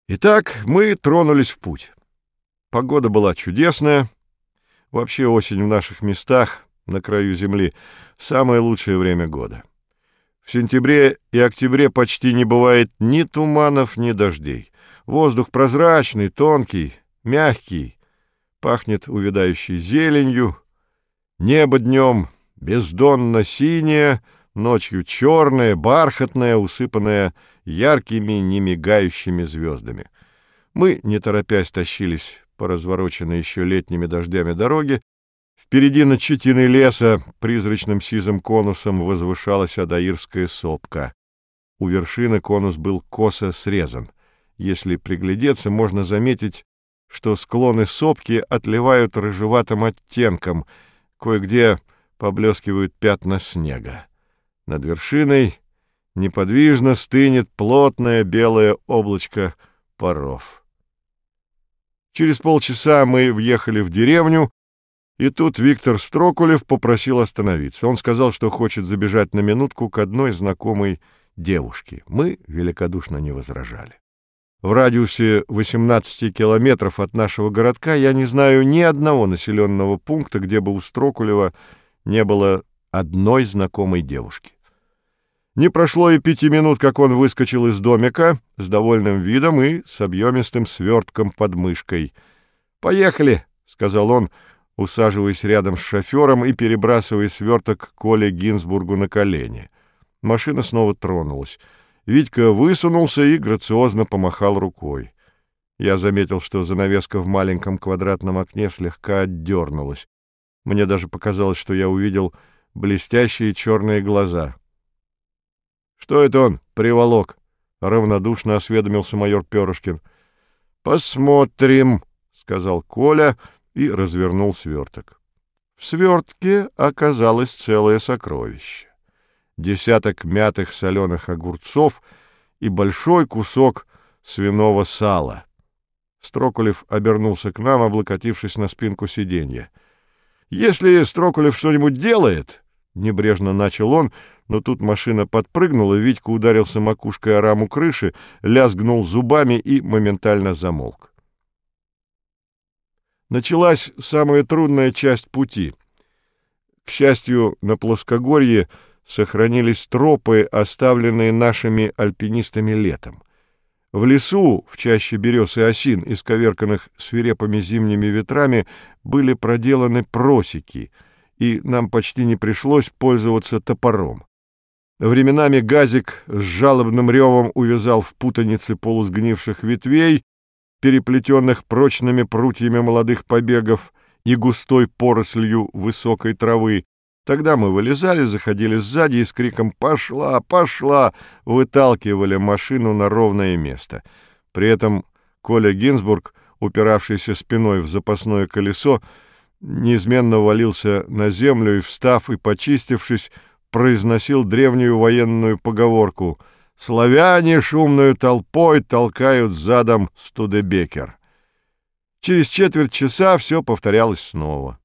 Итак, мы тронулись в путь. Погода была чудесная. Вообще осень в наших местах, на краю земли, самое лучшее время года. В сентябре и октябре почти не бывает ни туманов, ни дождей. Воздух прозрачный, тонкий, мягкий, пахнет увядающей зеленью. Небо днем бездонно синее, ночью черное, бархатное, усыпанное яркими, немигающими звездами. Мы, не торопясь, тащились по развороченной еще летними дождями дороге. Впереди над щетиной леса призрачным сизым конусом возвышалась Адаирская сопка. У вершины конус был косо срезан. Если приглядеться, можно заметить, что склоны сопки отливают рыжеватым оттенком, кое-где поблескивают пятна снега. Над вершиной неподвижно стынет плотное белое облачко паров. Через полчаса мы въехали в деревню, и тут Виктор Строкулев попросил остановиться. Он сказал, что хочет забежать на минутку к одной знакомой девушке. Мы великодушно не возражали. В радиусе 18 километров от нашего городка я не знаю ни одного населенного пункта, где бы у Строкулева не было одной знакомой девушки. Не прошло и 5 минут, как он выскочил из домика с довольным видом и с объемистым свертком под мышкой. «Поехали», — сказал он, усаживаясь рядом с шофером и перебрасывая сверток Коле Гинзбургу на колени. Машина снова тронулась. Витька высунулся и грациозно помахал рукой. Я заметил, что занавеска в маленьком квадратном окне слегка отдернулась. Мне даже показалось, что я увидел блестящие черные глаза. «Что это он приволок?» — равнодушно осведомился майор Перышкин. «Посмотрим», — сказал Коля и развернул сверток. В свертке оказалось целое сокровище. 10 мятых соленых огурцов и большой кусок свиного сала. Строкулев обернулся к нам, облокотившись на спинку сиденья. «Если Строкулев что-нибудь делает...» — небрежно начал он, но тут машина подпрыгнула, Витька ударился макушкой о раму крыши, лязгнул зубами и моментально замолк. Началась самая трудная часть пути. К счастью, на плоскогорье сохранились тропы, оставленные нашими альпинистами летом. В лесу, в чаще берез и осин, исковерканных свирепыми зимними ветрами, были проделаны просеки, и нам почти не пришлось пользоваться топором. Временами газик с жалобным ревом увязал в путанице полусгнивших ветвей, переплетенных прочными прутьями молодых побегов и густой порослью высокой травы. Тогда мы вылезали, заходили сзади и с криком «Пошла! Пошла!» выталкивали машину на ровное место. При этом Коля Гинзбург, упиравшийся спиной в запасное колесо, неизменно валился на землю и, встав и почистившись, произносил древнюю военную поговорку «Славяне шумную толпой толкают задом Студебекер». Через четверть часа все повторялось снова.